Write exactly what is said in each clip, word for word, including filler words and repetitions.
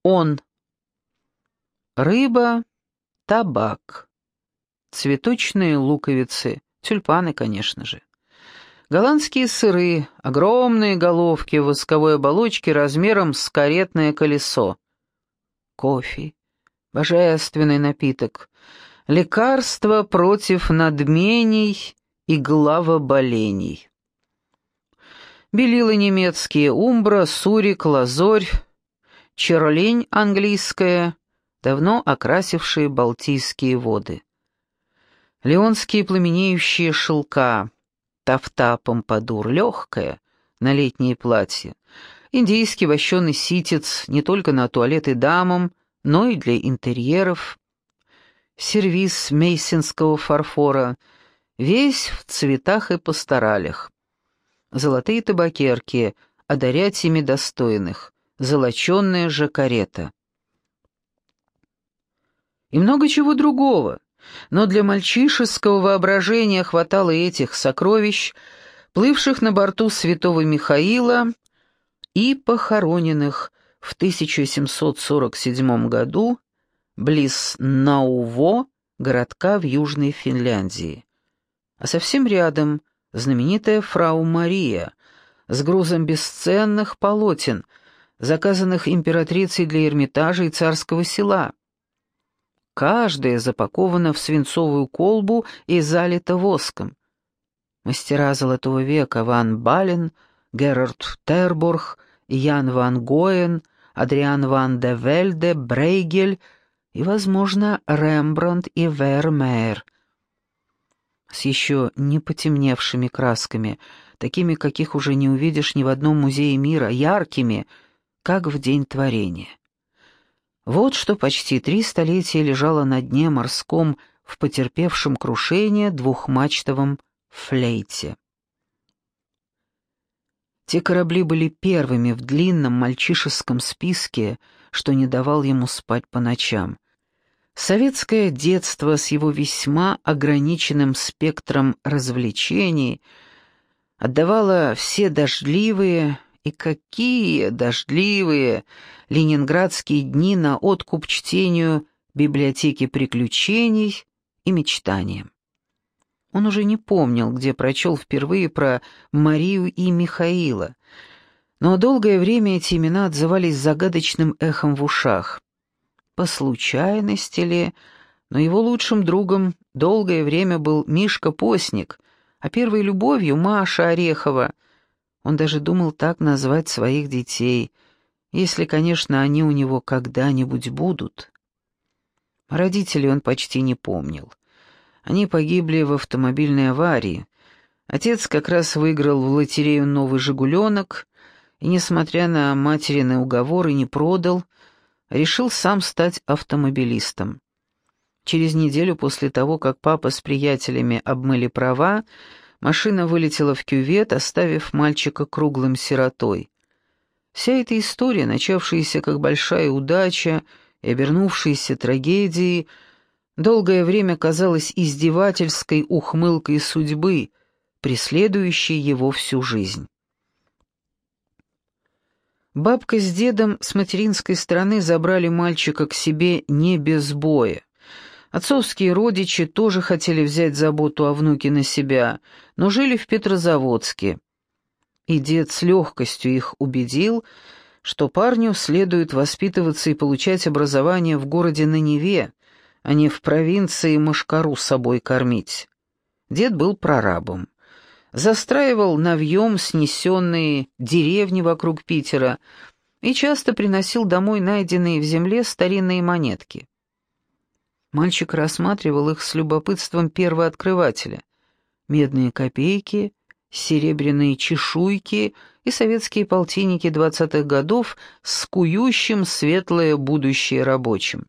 Он. Рыба, табак, цветочные луковицы, тюльпаны, конечно же. Голландские сыры, огромные головки в восковой оболочке размером с каретное колесо. Кофе, божественный напиток, лекарство против надмений и главоболений. Белила немецкие, умбра, сурик, лазорь, черлень английская, давно окрасившие Балтийские воды. Леонские пламенеющие шелка, тафта помпадур, легкая, на летнее платье, индийский вощеный ситец не только на туалеты дамам, но и для интерьеров, сервиз мейсинского фарфора, весь в цветах и пасторалях. Золотые табакерки, одарять ими достойных, золоченая же карета. И много чего другого, но для мальчишеского воображения хватало этих сокровищ, плывших на борту святого Михаила и похороненных в тысяча семьсот сорок седьмом году близ Науво, городка в Южной Финляндии. А совсем рядом знаменитая фрау Мария с грузом бесценных полотен, заказанных императрицей для Эрмитажа и Царского Села. Каждая запакована в свинцовую колбу и залита воском. Мастера Золотого века Ван Бален, Герард Терборг, Ян ван Гоен, Адриан ван де Вельде, Брейгель и, возможно, Рембрандт и Вермеер. С еще не потемневшими красками, такими, каких уже не увидишь ни в одном музее мира, яркими, как в день творения. Вот что почти три столетия лежало на дне морском в потерпевшем крушение двухмачтовом флейте. Те корабли были первыми в длинном мальчишеском списке, что не давал ему спать по ночам. Советское детство с его весьма ограниченным спектром развлечений отдавало все дождливые, и какие дождливые, ленинградские дни на откуп чтению библиотеки приключений и мечтаниям. Он уже не помнил, где прочел впервые про Марию и Михаила, но долгое время эти имена отзывались загадочным эхом в ушах. По случайности ли, но его лучшим другом долгое время был Мишка Постник, а первой любовью Маша Орехова. Он даже думал так назвать своих детей, если, конечно, они у него когда-нибудь будут. Родителей он почти не помнил. Они погибли в автомобильной аварии. Отец как раз выиграл в лотерею новый «Жигуленок» и, несмотря на материны уговоры, не продал, решил сам стать автомобилистом. Через неделю после того, как папа с приятелями обмыли права, машина вылетела в кювет, оставив мальчика круглым сиротой. Вся эта история, начавшаяся как большая удача и обернувшаяся трагедией, долгое время казалась издевательской ухмылкой судьбы, преследующей его всю жизнь. Бабка с дедом с материнской стороны забрали мальчика к себе не без боя. Отцовские родичи тоже хотели взять заботу о внуке на себя, но жили в Петрозаводске. И дед с легкостью их убедил, что парню следует воспитываться и получать образование в городе на Неве, а не в провинции мошкару с собой кормить. Дед был прорабом. Застраивал навьем снесенные деревни вокруг Питера и часто приносил домой найденные в земле старинные монетки. Мальчик рассматривал их с любопытством первооткрывателя. Медные копейки, серебряные чешуйки и советские полтинники двадцатых годов с кующим светлое будущее рабочим.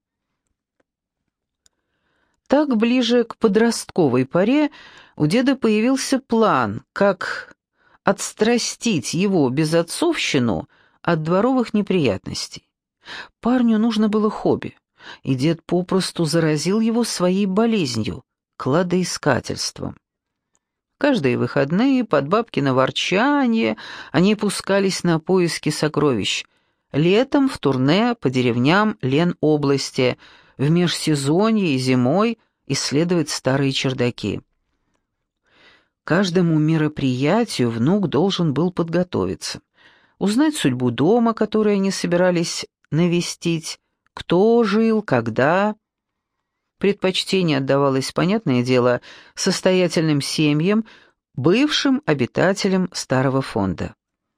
Так, ближе к подростковой поре, у деда появился план, как отстрастить его безотцовщину от дворовых неприятностей. Парню нужно было хобби, и дед попросту заразил его своей болезнью — кладоискательством. Каждые выходные под бабкино ворчанье они пускались на поиски сокровищ, летом в турне по деревням Ленобласти, в межсезонье и зимой исследовать старые чердаки. К каждому мероприятию внук должен был подготовиться, узнать судьбу дома, который они собирались навестить, кто жил, когда. Предпочтение отдавалось, понятное дело, состоятельным семьям, бывшим обитателям старого фонда.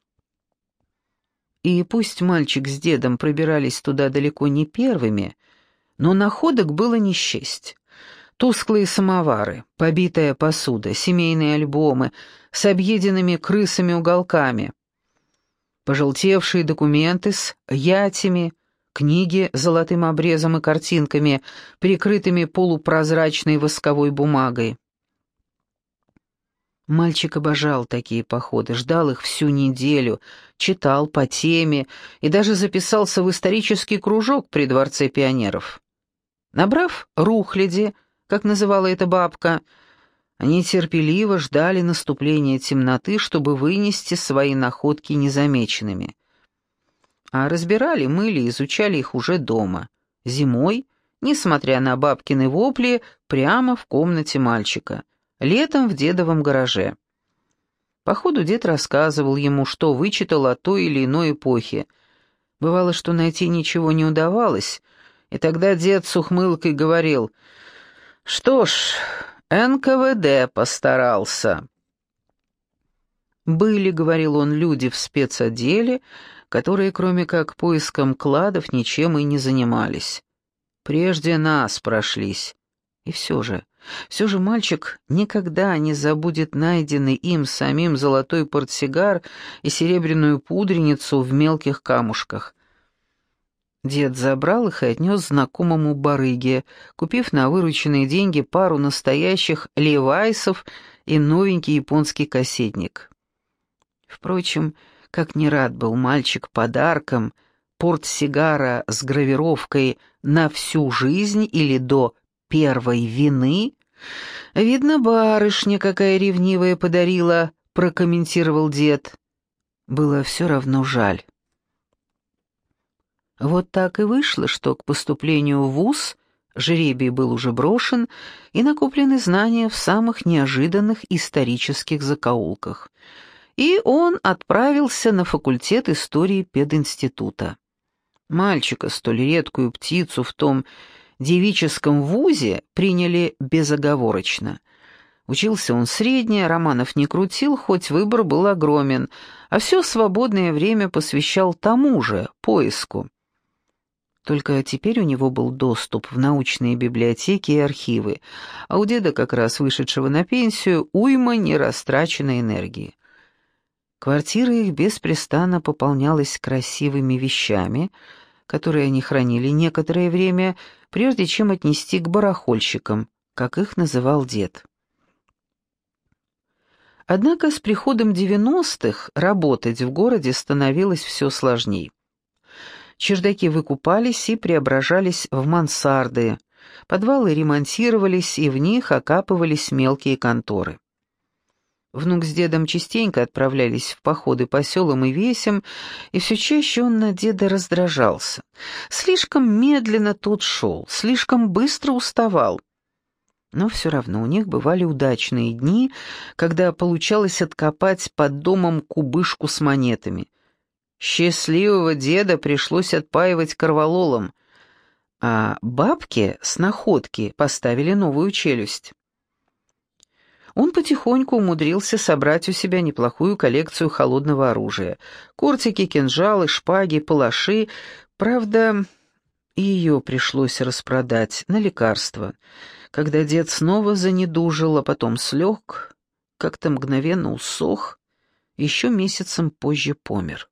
И пусть мальчик с дедом пробирались туда далеко не первыми, но находок было не счесть. Тусклые самовары, побитая посуда, семейные альбомы с объеденными крысами уголками, пожелтевшие документы с ятями, книги с золотым обрезом и картинками, прикрытыми полупрозрачной восковой бумагой. Мальчик обожал такие походы, ждал их всю неделю, читал по теме и даже записался в исторический кружок при Дворце пионеров. Набрав рухляди, как называла эта бабка, они терпеливо ждали наступления темноты, чтобы вынести свои находки незамеченными. А разбирали, мыли, изучали их уже дома, зимой, несмотря на бабкины вопли, прямо в комнате мальчика, летом в дедовом гараже. По ходу дед рассказывал ему, что вычитал о той или иной эпохе. Бывало, что найти ничего не удавалось, и тогда дед с ухмылкой говорил: «Что ж, эн ка вэ дэ постарался». Были, говорил он, люди в спецотделе, которые, кроме как поиском кладов, ничем и не занимались. Прежде нас прошлись. И все же, все же мальчик никогда не забудет найденный им самим золотой портсигар и серебряную пудреницу в мелких камушках. Дед забрал их и отнес знакомому барыге, купив на вырученные деньги пару настоящих левайсов и новенький японский кассетник. Впрочем, как не рад был мальчик подарком, портсигара с гравировкой «на всю жизнь» или «до первой вины», «видно, барышня какая ревнивая подарила», — прокомментировал дед. Было все равно жаль. Вот так и вышло, что к поступлению в вуз жребий был уже брошен, и накоплены знания в самых неожиданных исторических закоулках. И он отправился на факультет истории пединститута. Мальчика, столь редкую птицу в том девическом вузе, приняли безоговорочно. Учился он средне, романов не крутил, хоть выбор был огромен, а все свободное время посвящал тому же, поиску. Только теперь у него был доступ в научные библиотеки и архивы, а у деда, как раз вышедшего на пенсию, уйма нерастраченной энергии. Квартира их беспрестанно пополнялась красивыми вещами, которые они хранили некоторое время, прежде чем отнести к барахольщикам, как их называл дед. Однако с приходом девяностых работать в городе становилось все сложней. Чердаки выкупались и преображались в мансарды, подвалы ремонтировались, и в них окапывались мелкие конторы. Внук с дедом частенько отправлялись в походы по селам и весям, и все чаще он на деда раздражался. Слишком медленно тот шел, слишком быстро уставал. Но все равно у них бывали удачные дни, когда получалось откопать под домом кубышку с монетами. Счастливого деда пришлось отпаивать корвалолом, а бабке с находки поставили новую челюсть. Он потихоньку умудрился собрать у себя неплохую коллекцию холодного оружия. Кортики, кинжалы, шпаги, палаши. Правда, ее пришлось распродать на лекарства. Когда дед снова занедужил, а потом слег, как-то мгновенно усох, еще месяцем позже помер.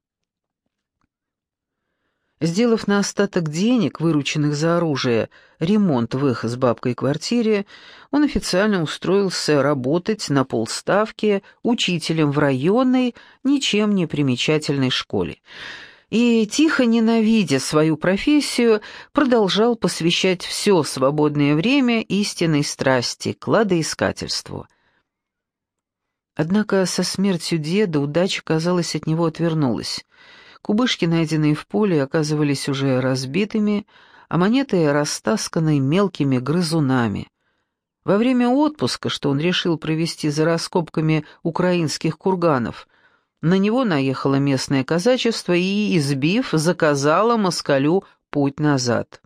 Сделав на остаток денег, вырученных за оружие, ремонт в их с бабкой квартире, он официально устроился работать на полставки учителем в районной, ничем не примечательной школе. И, тихо ненавидя свою профессию, продолжал посвящать все свободное время истинной страсти, кладоискательству. Однако со смертью деда удача, казалось, от него отвернулась. Кубышки, найденные в поле, оказывались уже разбитыми, а монеты растасканы мелкими грызунами. Во время отпуска, что он решил провести за раскопками украинских курганов, на него наехало местное казачество и, избив, заказало москалю путь назад.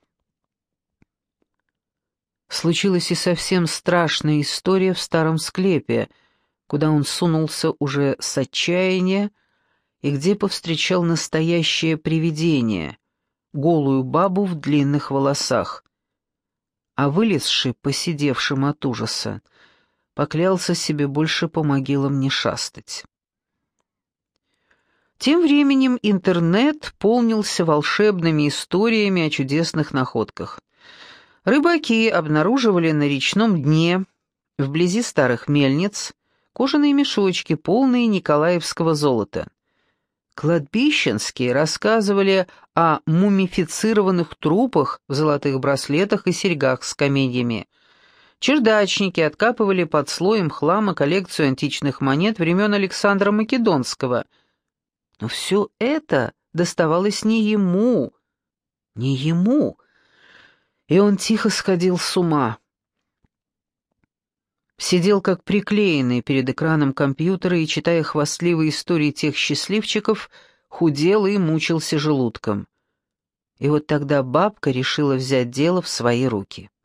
Случилась и совсем страшная история в старом склепе, куда он сунулся уже с отчаяния и где повстречал настоящее привидение, голую бабу в длинных волосах. А вылезший, посидевшим от ужаса, поклялся себе больше по могилам не шастать. Тем временем интернет полнился волшебными историями о чудесных находках. Рыбаки обнаруживали на речном дне, вблизи старых мельниц, кожаные мешочки, полные николаевского золота. Кладбищенские рассказывали о мумифицированных трупах в золотых браслетах и серьгах с каменьями. Чердачники откапывали под слоем хлама коллекцию античных монет времен Александра Македонского. Но все это доставалось не ему, не ему, и он тихо сходил с ума. Сидел как приклеенный перед экраном компьютера и, читая хвастливые истории тех счастливчиков, худел и мучился желудком. И вот тогда бабка решила взять дело в свои руки.